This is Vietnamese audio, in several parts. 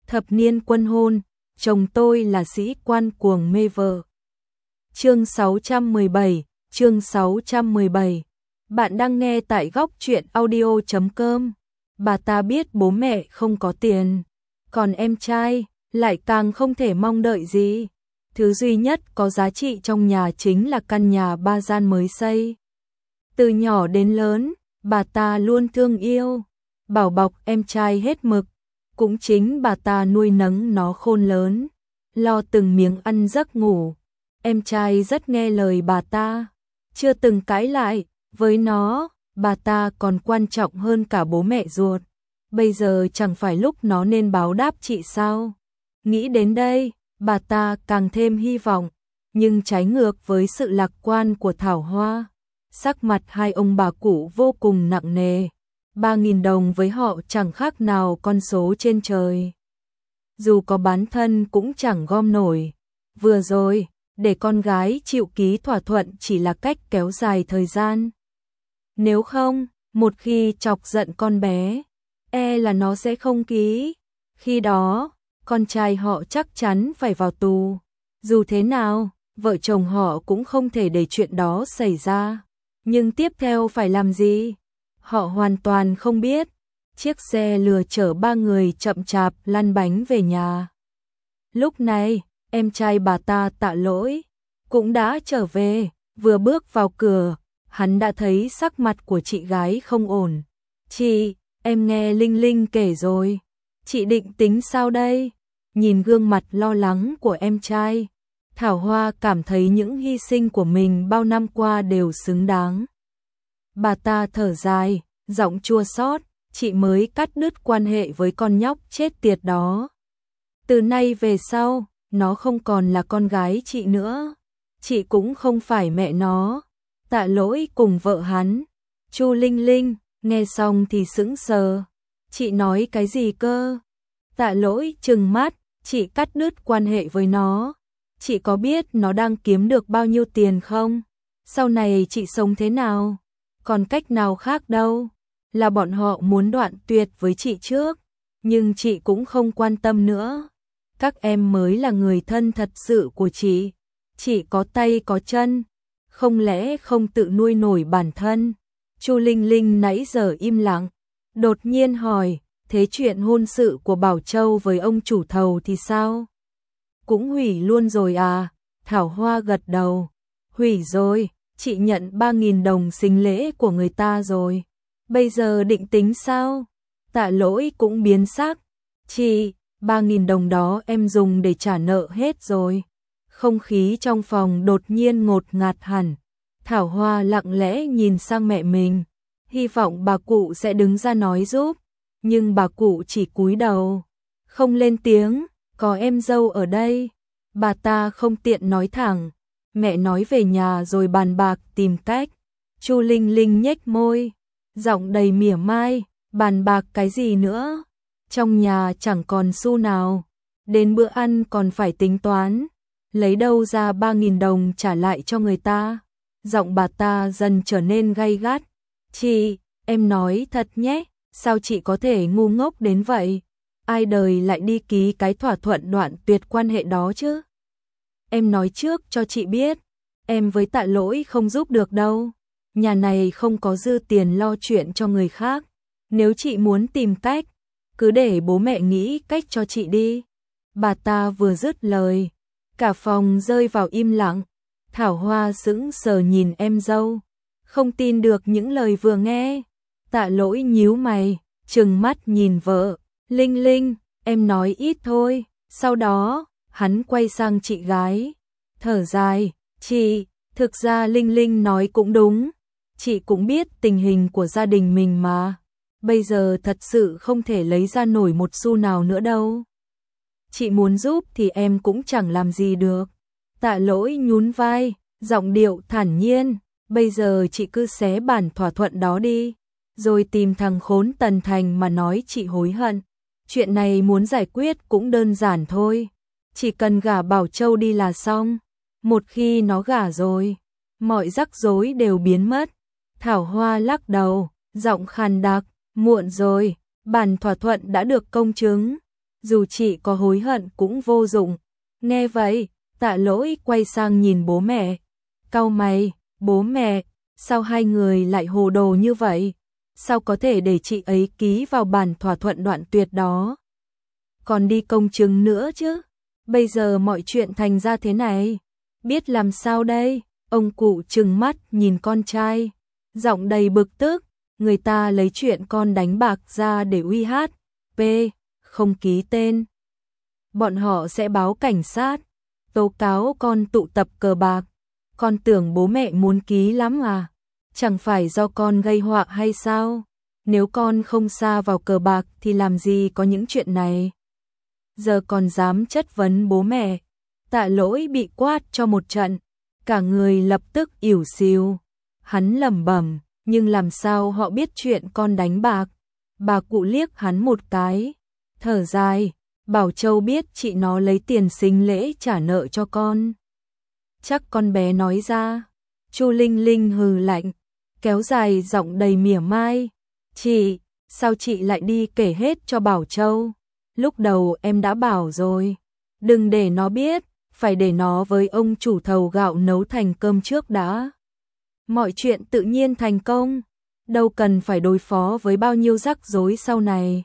thập niên quân hôn, chồng tôi là sĩ quan cuồng mê vợ. Chương 617. Bạn đang nghe tại góc truyện audio.com. Bà ta biết bố mẹ không có tiền, còn em trai lại càng không thể mong đợi gì. Thứ duy nhất có giá trị trong nhà chính là căn nhà 3 gian mới xây. Từ nhỏ đến lớn, bà ta luôn thương yêu, bảo bọc em trai hết mực. Cũng chính bà ta nuôi nấng nó khôn lớn, lo từng miếng ăn giấc ngủ. Em trai rất nghe lời bà ta, chưa từng cãi lại. Với nó, bà ta còn quan trọng hơn cả bố mẹ ruột. Bây giờ chẳng phải lúc nó nên báo đáp chị sao? Nghĩ đến đây, bà ta càng thêm hy vọng. Nhưng trái ngược với sự lạc quan của Thảo Hoa, sắc mặt hai ông bà cụ vô cùng nặng nề. 3.000 đồng với họ chẳng khác nào con số trên trời. Dù có bán thân cũng chẳng gom nổi. Vừa rồi, để con gái chịu ký thỏa thuận chỉ là cách kéo dài thời gian. Nếu không, một khi chọc giận con bé, là nó sẽ không ký. Khi đó, con trai họ chắc chắn phải vào tù. Dù thế nào, vợ chồng họ cũng không thể để chuyện đó xảy ra. Nhưng tiếp theo phải làm gì? Họ hoàn toàn không biết. Chiếc xe lừa chở 3 người chậm chạp lăn bánh về nhà. Lúc này, em trai bà ta Tạ Lỗi cũng đã trở về. Vừa bước vào cửa, hắn đã thấy sắc mặt của chị gái không ổn. Chị, em nghe Linh Linh kể rồi. Chị định tính sao đây? Nhìn gương mặt lo lắng của em trai, Thảo Hoa cảm thấy những hy sinh của mình bao năm qua đều xứng đáng. Bà ta thở dài, giọng chua xót, chị mới cắt đứt quan hệ với con nhóc chết tiệt đó. Từ nay về sau, nó không còn là con gái chị nữa. Chị cũng không phải mẹ nó. Tạ Lỗi cùng vợ hắn, Chu Linh Linh, nghe xong thì sững sờ. Chị nói cái gì cơ? Tạ Lỗi trừng mắt, chị cắt đứt quan hệ với nó. Chị có biết nó đang kiếm được bao nhiêu tiền không? Sau này chị sống thế nào? Còn cách nào khác đâu? Là bọn họ muốn đoạn tuyệt với chị trước, nhưng chị cũng không quan tâm nữa. Các em mới là người thân thật sự của chị. Chị có tay có chân, không lẽ không tự nuôi nổi bản thân? Chu Linh Linh nãy giờ im lặng, đột nhiên hỏi, thế chuyện hôn sự của Bảo Châu với ông chủ thầu thì sao? Cũng hủy luôn rồi à? Thảo Hoa gật đầu. Hủy rồi, chị nhận 3.000 đồng sính lễ của người ta rồi. Bây giờ định tính sao? Tạ Lỗi cũng biến sắc. Chị, 3.000 đồng đó em dùng để trả nợ hết rồi. Không khí trong phòng đột nhiên ngột ngạt hẳn. Thảo Hoa lặng lẽ nhìn sang mẹ mình, hy vọng bà cụ sẽ đứng ra nói giúp. Nhưng bà cụ chỉ cúi đầu, không lên tiếng. Có em dâu ở đây, bà ta không tiện nói thẳng. Mẹ nói về nhà rồi bàn bạc tìm cách. Chu Linh Linh nhếch môi, giọng đầy mỉa mai, bàn bạc cái gì nữa? Trong nhà chẳng còn xu nào, đến bữa ăn còn phải tính toán. Lấy đâu ra 3.000 đồng trả lại cho người ta? Giọng bà ta dần trở nên gay gắt. Chị, em nói thật nhé, sao chị có thể ngu ngốc đến vậy? Ai đời lại đi ký cái thỏa thuận đoạn tuyệt quan hệ đó chứ? Em nói trước cho chị biết, em với Tạ Lỗi không giúp được đâu. Nhà này không có dư tiền lo chuyện cho người khác. Nếu chị muốn tìm cách, cứ để bố mẹ nghĩ cách cho chị đi. Bà ta vừa dứt lời, cả phòng rơi vào im lặng. Thảo Hoa sững sờ nhìn em dâu, không tin được những lời vừa nghe. Tạ Lỗi nhíu mày, trừng mắt nhìn vợ. Linh Linh, em nói ít thôi. Sau đó, hắn quay sang chị gái, thở dài, chị, thực ra Linh Linh nói cũng đúng. Chị cũng biết tình hình của gia đình mình mà. Bây giờ thật sự không thể lấy ra nổi một xu nào nữa đâu. Chị muốn giúp thì em cũng chẳng làm gì được. Tạ Lỗi nhún vai, giọng điệu thản nhiên. Bây giờ chị cứ xé bản thỏa thuận đó đi, rồi tìm thằng khốn Tần Thành mà nói chị hối hận. Chuyện này muốn giải quyết cũng đơn giản thôi. Chỉ cần gả Bảo Châu đi là xong. Một khi nó gả rồi, mọi rắc rối đều biến mất. Thảo Hoa lắc đầu, giọng khàn đặc, muộn rồi, bản thỏa thuận đã được công chứng. dù chị có hối hận cũng vô dụng. Nghe vậy, Tạ Lỗi quay sang nhìn bố mẹ. Cau mày, bố mẹ, sao hai người lại hồ đồ như vậy? Sao có thể để chị ấy ký vào bản thỏa thuận đoạn tuyệt đó? Còn đi công chứng nữa chứ? Bây giờ mọi chuyện thành ra thế này, biết làm sao đây? Ông cụ trừng mắt nhìn con trai, giọng đầy bực tức, người ta lấy chuyện con đánh bạc ra để uy hát, không ký tên. Bọn họ sẽ báo cảnh sát, tố cáo con tụ tập cờ bạc. Con tưởng bố mẹ muốn ký lắm à? Chẳng phải do con gây họa hay sao? Nếu con không sa vào cờ bạc thì làm gì có những chuyện này? Giờ còn dám chất vấn bố mẹ. Tạ Lỗi bị quát cho một trận, cả người lập tức ỉu xìu. Hắn lẩm bẩm, nhưng làm sao họ biết chuyện con đánh bạc? Bà cụ liếc hắn một cái, thở dài, bảo Châu biết chị nó lấy tiền sính lễ trả nợ cho con. Chắc con bé nói ra. Chu Linh Linh hừ lạnh, kéo dài giọng đầy mỉa mai. Chị, sao chị lại đi kể hết cho Bảo Châu? Lúc đầu em đã bảo rồi, đừng để nó biết, phải để nó với ông chủ thầu gạo nấu thành cơm trước đã. Mọi chuyện tự nhiên thành công, đâu cần phải đối phó với bao nhiêu rắc rối sau này.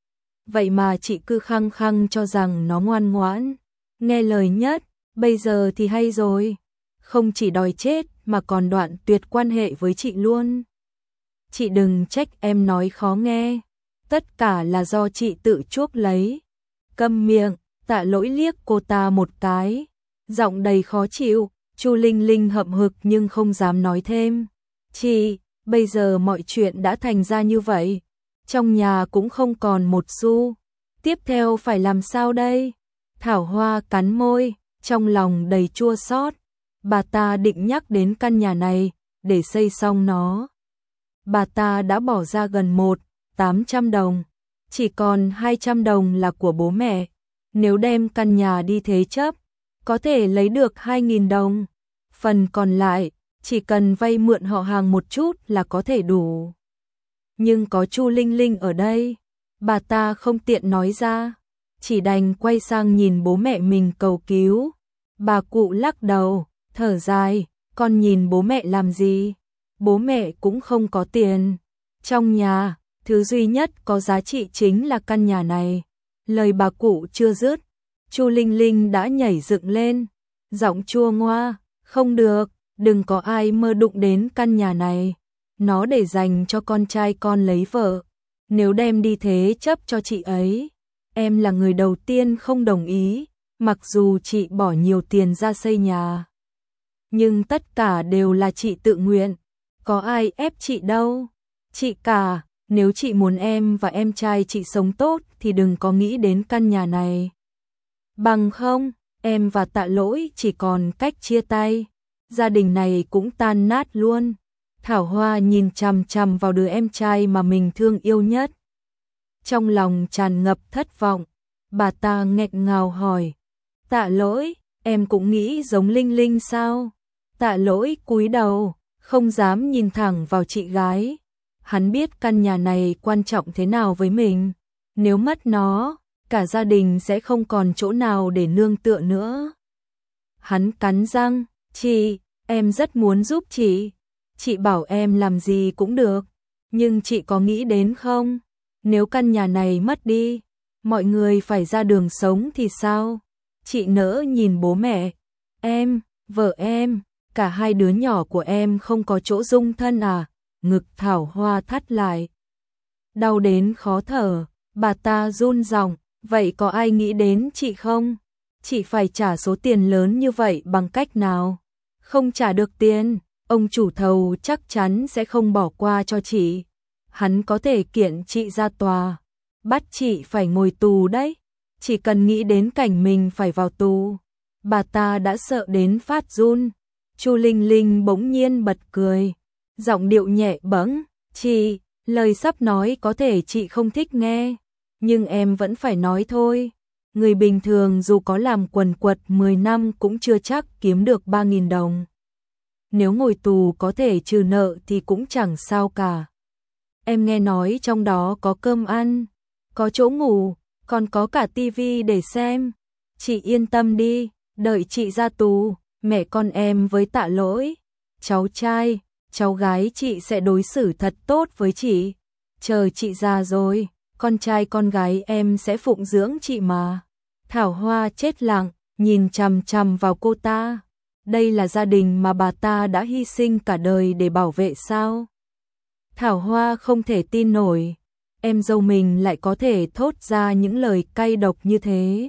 Vậy mà chị cứ khăng khăng cho rằng nó ngoan ngoãn, nghe lời nhất, bây giờ thì hay rồi. Không chỉ đòi chết mà còn đoạn tuyệt quan hệ với chị luôn. Chị đừng trách em nói khó nghe, tất cả là do chị tự chuốc lấy. Câm miệng, Tạ Lỗi liếc cô ta một cái, giọng đầy khó chịu. Chu Linh Linh hậm hực nhưng không dám nói thêm. Chị, bây giờ mọi chuyện đã thành ra như vậy, trong nhà cũng không còn một xu. Tiếp theo phải làm sao đây? Thảo Hoa cắn môi, trong lòng đầy chua xót. Bà ta định nhắc đến căn nhà này để xây xong nó. Bà ta đã bỏ ra gần 800 đồng, chỉ còn 200 đồng là của bố mẹ. Nếu đem căn nhà đi thế chấp, có thể lấy được 2.000 đồng. Phần còn lại, chỉ cần vay mượn họ hàng một chút là có thể đủ. Nhưng có Chu Linh Linh ở đây, bà ta không tiện nói ra, chỉ đành quay sang nhìn bố mẹ mình cầu cứu. Bà cụ lắc đầu, thở dài, con nhìn bố mẹ làm gì? Bố mẹ cũng không có tiền. Trong nhà, thứ duy nhất có giá trị chính là căn nhà này. Lời bà cụ chưa dứt, Chu Linh Linh đã nhảy dựng lên, giọng chua ngoa, không được, đừng có ai mơ đụng đến căn nhà này. Nó để dành cho con trai con lấy vợ. Nếu đem đi thế chấp cho chị ấy, em là người đầu tiên không đồng ý, mặc dù chị bỏ nhiều tiền ra xây nhà. Nhưng tất cả đều là chị tự nguyện, có ai ép chị đâu. Chị cả, nếu chị muốn em và em trai chị sống tốt thì đừng có nghĩ đến căn nhà này. Bằng không, em và Tạ Lỗi chỉ còn cách chia tay, gia đình này cũng tan nát luôn. Thảo Hoa nhìn chằm chằm vào đứa em trai mà mình thương yêu nhất. Trong lòng tràn ngập thất vọng, bà ta nghẹn ngào hỏi, Tạ Lỗi, em cũng nghĩ giống Linh Linh sao? Tạ Lỗi cúi đầu, không dám nhìn thẳng vào chị gái. Hắn biết căn nhà này quan trọng thế nào với mình. Nếu mất nó, cả gia đình sẽ không còn chỗ nào để nương tựa nữa. Hắn cắn răng, chị, em rất muốn giúp chị. Chị bảo em làm gì cũng được. Nhưng chị có nghĩ đến không? Nếu căn nhà này mất đi, mọi người phải ra đường sống thì sao? Chị nỡ nhìn bố mẹ, em, vợ em, cả hai đứa nhỏ của em không có chỗ dung thân à? Ngực Thảo Hoa thắt lại, đau đến khó thở. Bà ta run giọng, vậy có ai nghĩ đến chị không? Chị phải trả số tiền lớn như vậy bằng cách nào? Không trả được tiền, ông chủ thầu chắc chắn sẽ không bỏ qua cho chị. Hắn có thể kiện chị ra tòa, bắt chị phải ngồi tù đấy. Chỉ cần nghĩ đến cảnh mình phải vào tù, bà ta đã sợ đến phát run. Chu Linh Linh bỗng nhiên bật cười, giọng điệu nhẹ bẫng, chị, lời sắp nói có thể chị không thích nghe, nhưng em vẫn phải nói thôi. Người bình thường dù có làm quần quật 10 năm cũng chưa chắc kiếm được 3.000 đồng. Nếu ngồi tù có thể trừ nợ thì cũng chẳng sao cả. Em nghe nói trong đó có cơm ăn, có chỗ ngủ, còn có cả tivi để xem. Chị yên tâm đi, đợi chị ra tù, mẹ con em với Tạ Lỗi, cháu trai, cháu gái chị sẽ đối xử thật tốt với chị. Chờ chị già rồi, con trai con gái em sẽ phụng dưỡng chị mà. Thảo Hoa chết lặng, nhìn chằm chằm vào cô ta. Đây là gia đình mà bà ta đã hy sinh cả đời để bảo vệ sao? Thảo Hoa không thể tin nổi, em dâu mình lại có thể thốt ra những lời cay độc như thế.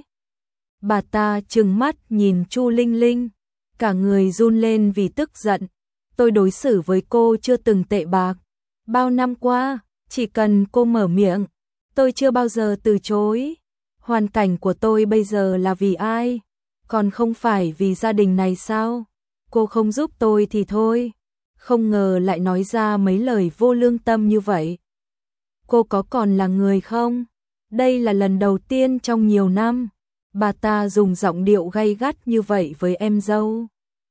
Bà ta trừng mắt nhìn Chu Linh Linh, cả người run lên vì tức giận. Tôi đối xử với cô chưa từng tệ bạc. Bao năm qua, chỉ cần cô mở miệng, tôi chưa bao giờ từ chối. Hoàn cảnh của tôi bây giờ là vì ai? Còn không phải vì gia đình này sao? Cô không giúp tôi thì thôi. Không ngờ lại nói ra mấy lời vô lương tâm như vậy. Cô có còn là người không? Đây là lần đầu tiên trong nhiều năm bà ta dùng giọng điệu gay gắt như vậy với em dâu.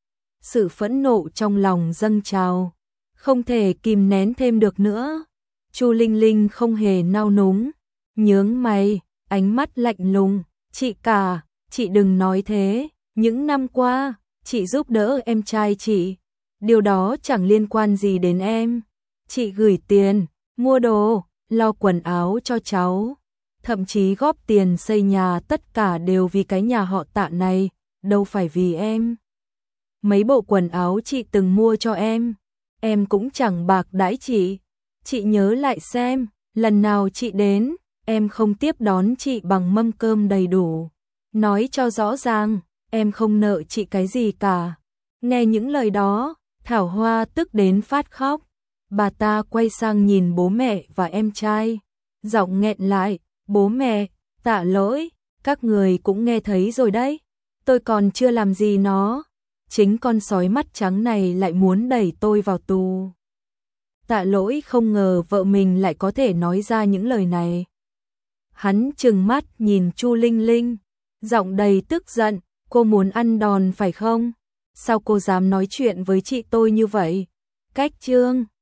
Sự phẫn nộ trong lòng dâng trào, không thể kìm nén thêm được nữa. Chu Linh Linh không hề nao núng, nhướng mày, ánh mắt lạnh lùng. Chị cả, chị đừng nói thế. Những năm qua, chị giúp đỡ em trai chị. Điều đó chẳng liên quan gì đến em. Chị gửi tiền, mua đồ, lo quần áo cho cháu. Thậm chí góp tiền xây nhà, tất cả đều vì cái nhà họ Tạ này, đâu phải vì em. Mấy bộ quần áo chị từng mua cho em cũng chẳng bạc đãi chị. Chị nhớ lại xem, lần nào chị đến, em không tiếp đón chị bằng mâm cơm đầy đủ. Nói cho rõ ràng, em không nợ chị cái gì cả. Nghe những lời đó, Thảo Hoa tức đến phát khóc. Bà ta quay sang nhìn bố mẹ và em trai, giọng nghẹn lại. Bố mẹ, Tạ Lỗi, các người cũng nghe thấy rồi đấy. Tôi còn chưa làm gì nó. Chính con sói mắt trắng này lại muốn đẩy tôi vào tù. Tạ Lỗi không ngờ vợ mình lại có thể nói ra những lời này. Hắn trừng mắt nhìn Chu Linh Linh, giọng đầy tức giận. Cô muốn ăn đòn phải không? Sao cô dám nói chuyện với chị tôi như vậy? Cách chương